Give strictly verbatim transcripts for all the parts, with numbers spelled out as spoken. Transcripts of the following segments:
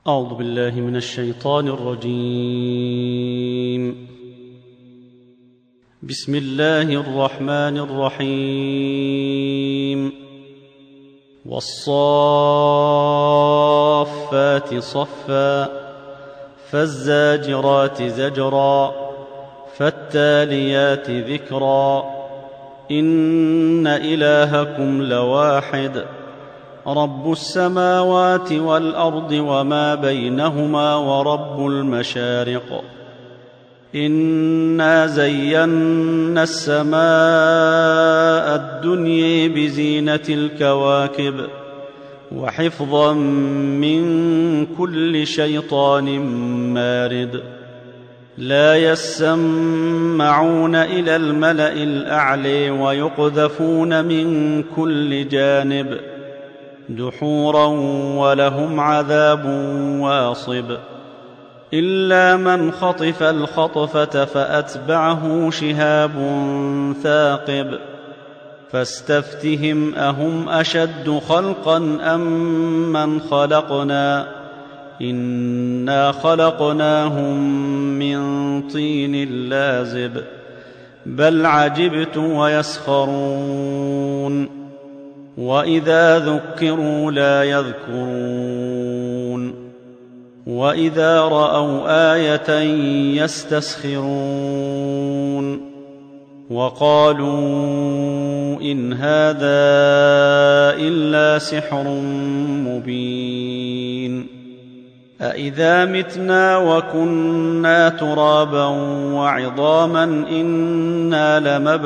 أعوذ بالله من الشيطان الرجيم. بسم الله الرحمن الرحيم. والصافات صفا فالزاجرات زجرا فالتاليات ذكرا إن إلهكم لواحد رب السماوات والأرض وما بينهما ورب المشارق إنا زينا السماء الدنيا بزينة الكواكب وحفظا من كل شيطان مارد لا يسمعون إلى الملأ الأعلى ويقذفون من كل جانب دحورا ولهم عذاب واصب إلا من خطف الخطفة فأتبعه شهاب ثاقب فاستفتهم أهم أشد خلقا أم من خلقنا إنا خلقناهم من طين لازب بل عجبت ويسخرون وإذا ذكروا لا يذكرون وإذا رأوا آية يستسخرون وقالوا إن هذا إلا سحر مبين أإذا متنا وكنا ترابا وعظاما إنا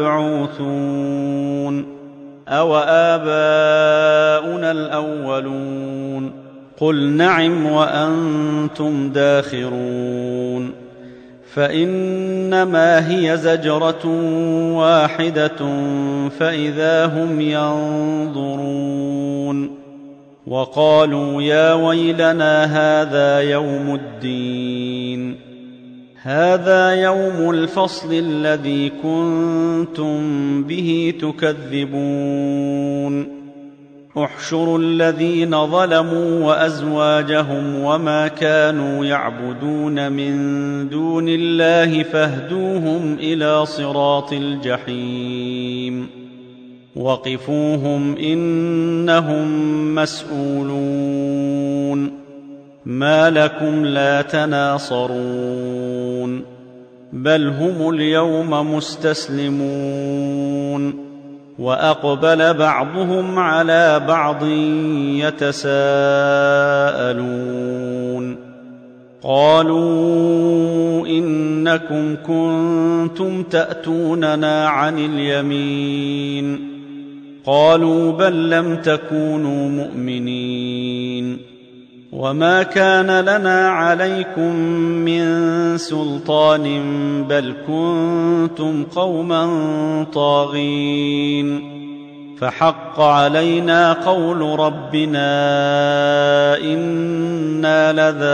لمبعوثون أو آباؤنا الأولون قل نعم وأنتم داخرون فإنما هي زجرة واحدة فإذا هم ينظرون وقالوا يا ويلنا هذا يوم الدين هذا يوم الفصل الذي كنتم به تكذبون احشروا الذين ظلموا وأزواجهم وما كانوا يعبدون من دون الله فاهدوهم إلى صراط الجحيم وقفوهم إنهم مسؤولون ما لكم لا تناصرون بل هم اليوم مستسلمون وأقبل بعضهم على بعض يتساءلون قالوا إنكم كنتم تأتوننا عن اليمين قالوا بل لم تكونوا مؤمنين وما كان لنا عليكم من سلطان بل كنتم قوما طاغين فحق علينا قول ربنا إنا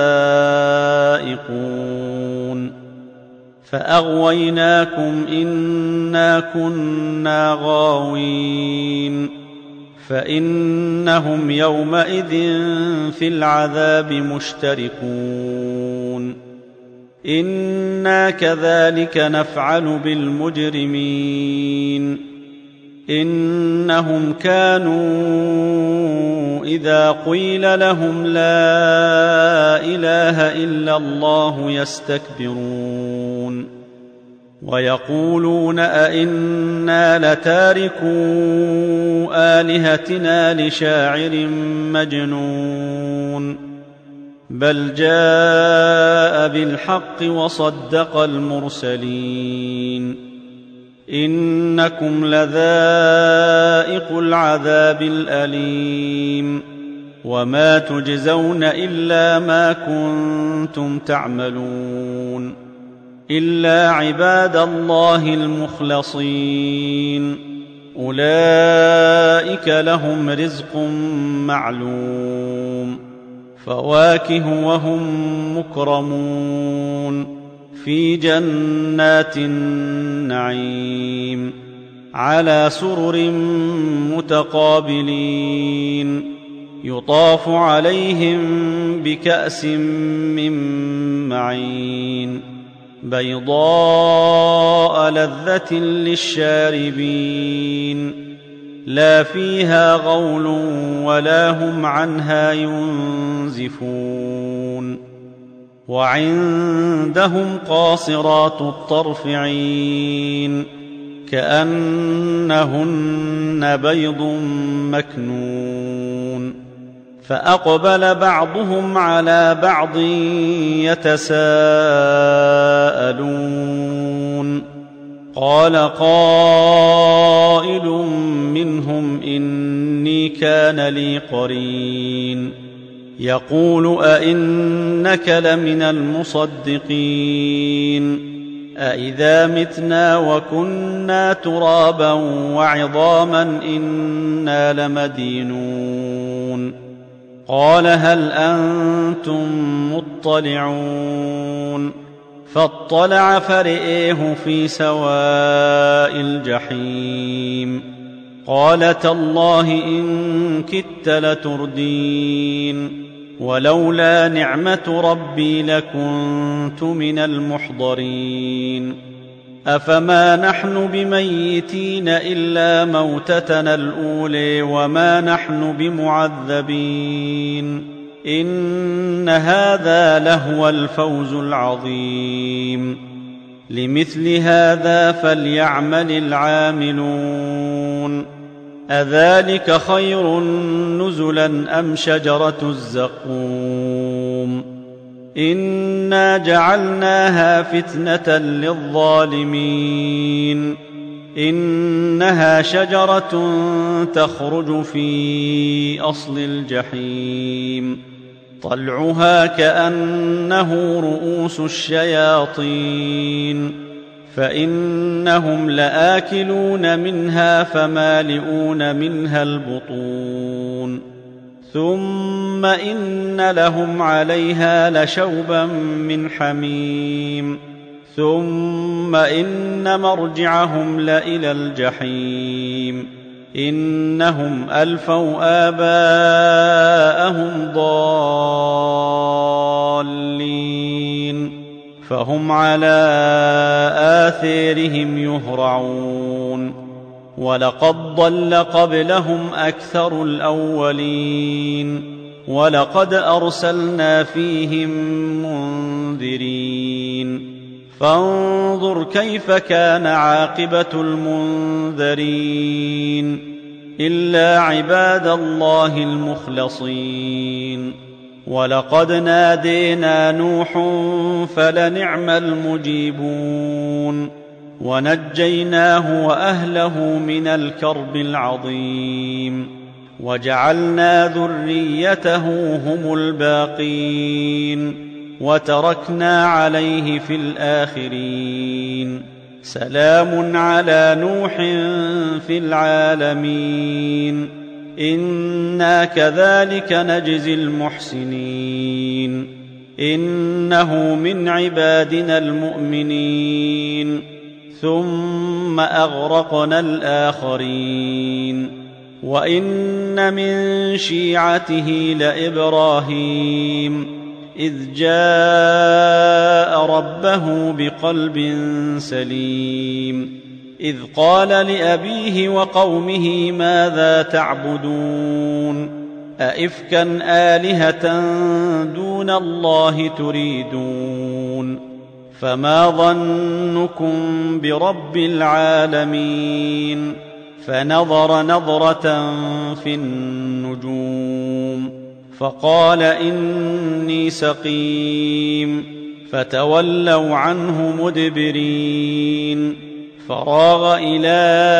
لذائقون فأغويناكم إنا كنا غاوين فإنهم يومئذ في العذاب مشتركون إنا كذلك نفعل بالمجرمين إنهم كانوا إذا قيل لهم لا إله إلا الله يستكبرون ويقولون أئنا لتاركو آلهتنا لشاعر مجنون بل جاء بالحق وصدق المرسلين إنكم لذائق العذاب الأليم وما تجزون إلا ما كنتم تعملون إلا عباد الله المخلصين أولئك لهم رزق معلوم فواكه وهم مكرمون في جنات النعيم على سرر متقابلين يطاف عليهم بكأس من معين بيضاء لذة للشاربين لا فيها غول ولا هم عنها ينزفون وعندهم قاصرات الطرف عين كأنهن بيض مكنون فأقبل بعضهم على بعض يتساءلون قال قائل منهم إني كان لي قرين يقول أئنك لمن المصدقين أئذا متنا وكنا ترابا وعظاما إنا لمدينون قال هل أنتم مطلعون فاطلع فرئيه في سواء الجحيم قال تالله إن كدت لتردين ولولا نعمة ربي لكنت من المحضرين أفما نحن بميتين إلا موتتنا الأولى وما نحن بمعذبين إن هذا لهو الفوز العظيم لمثل هذا فليعمل العاملون أذلك خير نزلا أم شجرة الزقوم إنا جعلناها فتنة للظالمين إنها شجرة تخرج في أصل الجحيم طلعها كأنه رؤوس الشياطين فإنهم لآكلون منها فمالئون منها البطون ثم إن لهم عليها لشوبا من حميم ثم إن مرجعهم لإلى الجحيم إنهم ألفوا آباءهم ضالين فهم على آثارهم يهرعون ولقد ضل قبلهم أكثر الأولين ولقد أرسلنا فيهم منذرين فانظر كيف كان عاقبة المنذرين إلا عباد الله المخلصين ولقد نادينا نوح فلنعم المجيبون ونجيناه وأهله من الكرب العظيم وجعلنا ذريته هم الباقين وتركنا عليه في الآخرين سلام على نوح في العالمين إنا كذلك نجزي المحسنين إنه من عبادنا المؤمنين ثم أغرقنا الآخرين وإن من شيعته لإبراهيم إذ جاء ربه بقلب سليم إذ قال لأبيه وقومه ماذا تعبدون أئفكا آلهة دون الله تريدون فما ظنكم برب العالمين فنظر نظرة في النجوم فقال إني سقيم فتولوا عنه مدبرين فراغ إلى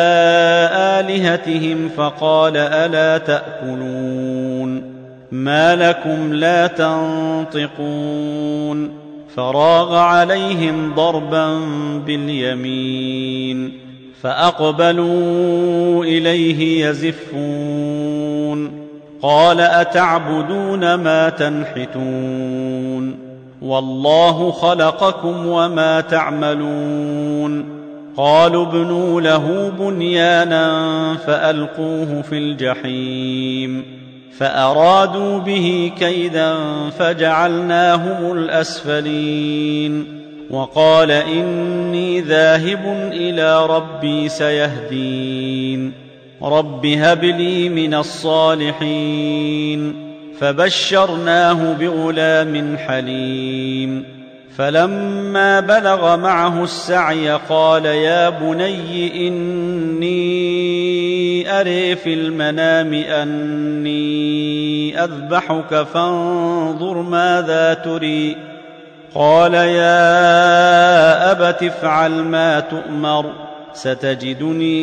آلهتهم فقال ألا تأكلون ما لكم لا تنطقون فراغ عليهم ضربا باليمين فأقبلوا إليه يزفون قال أتعبدون ما تنحتون والله خلقكم وما تعملون قالوا ابنوا له بنيانا فألقوه في الجحيم فأرادوا به كيدا فجعلناهم الأسفلين وقال إني ذاهب إلى ربي سيهدين رب هب لي من الصالحين فبشرناه بغلام حليم فلما بلغ معه السعي قال يا بني إني أري في المنام أني أذبحك فانظر ماذا تري قال يا أبت افعل ما تؤمر ستجدني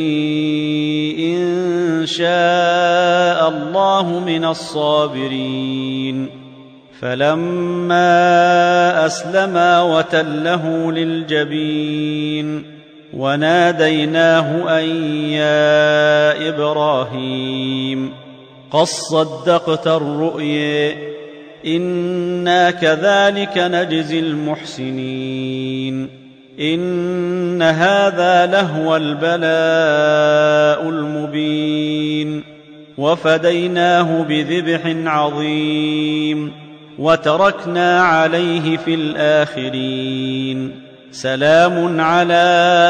إن شاء الله من الصابرين فلما أسلما وتله للجبين وناديناه أن يا إبراهيم قد صدقت الرؤيا إنا كذلك نجزي المحسنين إن هذا لهو البلاء المبين وفديناه بذبح عظيم وتركنا عليه في الآخرين سلام على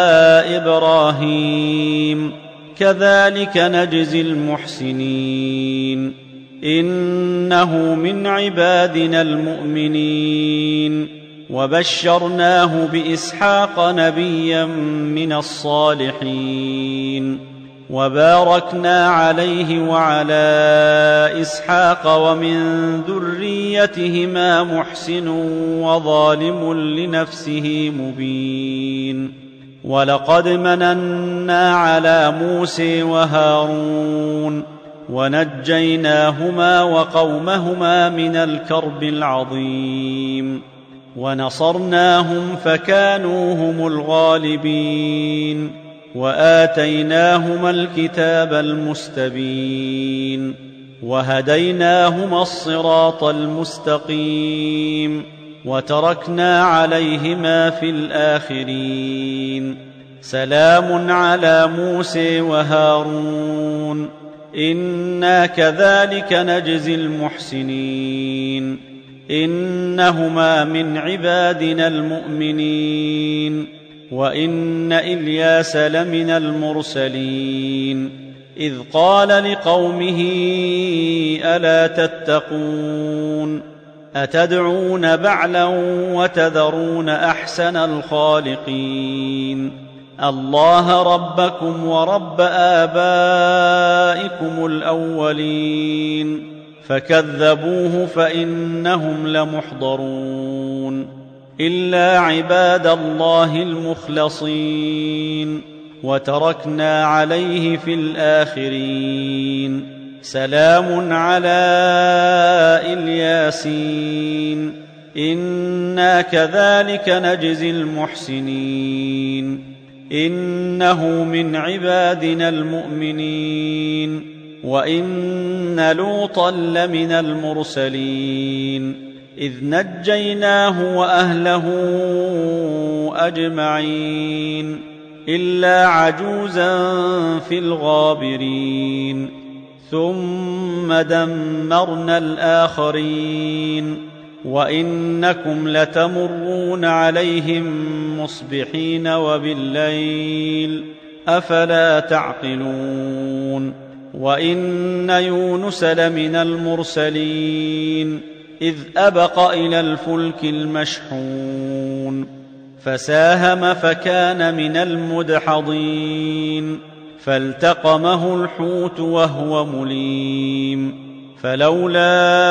إبراهيم كذلك نجزي المحسنين إنه من عبادنا المؤمنين وبشرناه بإسحاق نبيا من الصالحين وباركنا عليه وعلى إسحاق ومن ذريتهما محسن وظالم لنفسه مبين ولقد مننا على موسى وهارون ونجيناهما وقومهما من الكرب العظيم ونصرناهم فكانوا هم الغالبين وآتيناهما الكتاب المستبين وهديناهما الصراط المستقيم وتركنا عليهما في الآخرين سلام على موسى وهارون إنا كذلك نجزي المحسنين إنهما من عبادنا المؤمنين وإن إلياس لمن المرسلين إذ قال لقومه ألا تتقون أتدعون بعلا وتذرون أحسن الخالقين الله ربكم ورب آبائكم الأولين فكذبوه فإنهم لمحضرون إلا عباد الله المخلصين وتركنا عليه في الآخرين سلام على الياسين إنا كذلك نجزي المحسنين إنه من عبادنا المؤمنين وإن لوطا لمن المرسلين إذ نجيناه وأهله أجمعين إلا عجوزا في الغابرين ثم دمرنا الآخرين وإنكم لتمرون عليهم مصبحين وبالليل أفلا تعقلون وإن يونس لمن المرسلين إذ أبق إلى الفلك المشحون فساهم فكان من المدحضين فالتقمه الحوت وهو مليم فلولا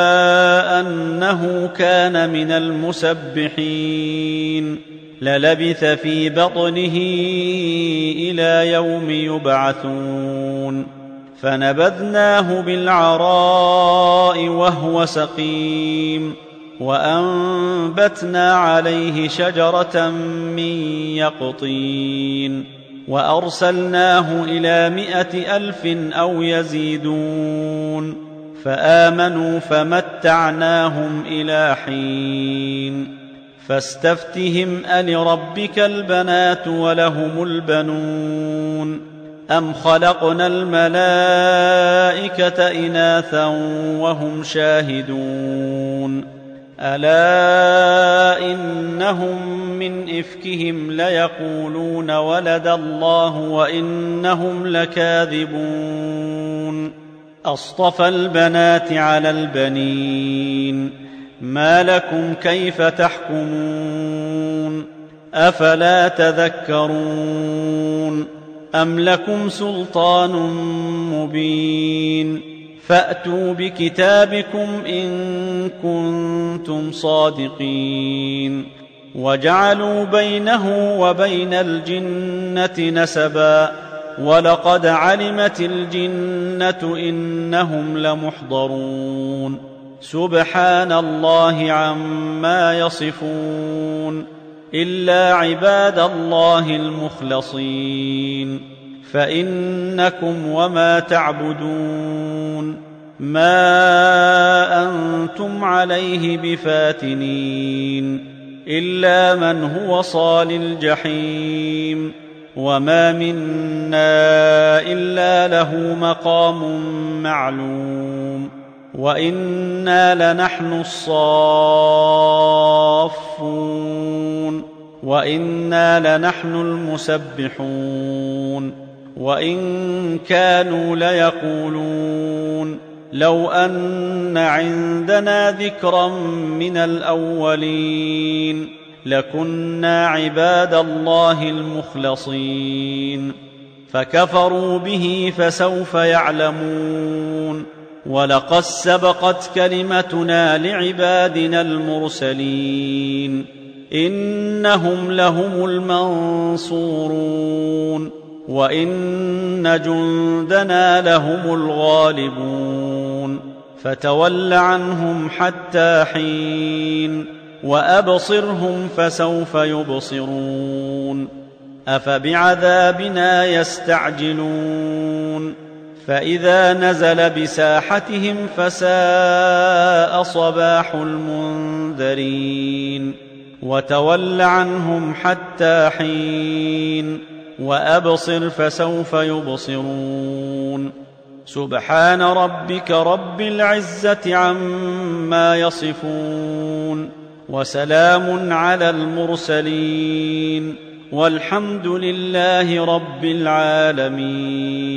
أنه كان من المسبحين للبث في بطنه إلى يوم يبعثون فنبذناه بالعراء وهو سقيم وأنبتنا عليه شجرة من يقطين وأرسلناه إلى مائة ألف أو يزيدون فآمنوا فمتعناهم إلى حين فاستفتهم ألربك البنات ولهم البنون أم خلقنا الملائكة إناثا وهم شاهدون ألا إنهم من إفكهم ليقولون ولد الله وإنهم لكاذبون أصطفى البنات على البنين ما لكم كيف تحكمون أفلا تذكرون أم لكم سلطان مبين فأتوا بكتابكم إن كنتم صادقين وجعلوا بينه وبين الجنة نسبا ولقد علمت الجنة إنهم لمحضرون سبحان الله عما يصفون إلا عباد الله المخلصين فإنكم وما تعبدون ما أنتم عليه بفاتنين إلا من هو صال الجحيم وما منا إلا له مقام معلوم وإنا لنحن الصافون وإنا لنحن المسبحون وإن كانوا ليقولون لو أن عندنا ذكرا من الأولين لكنا عباد الله المخلصين فكفروا به فسوف يعلمون ولقد سبقت كلمتنا لعبادنا المرسلين إنهم لهم المنصورون وإن جندنا لهم الغالبون فتول عنهم حتى حين وأبصرهم فسوف يبصرون أفبعذابنا يستعجلون فإذا نزل بساحتهم فساء صباح المنذرين وتول عنهم حتى حين وأبصر فسوف يبصرون سبحان ربك رب العزة عما يصفون وسلام على المرسلين والحمد لله رب العالمين.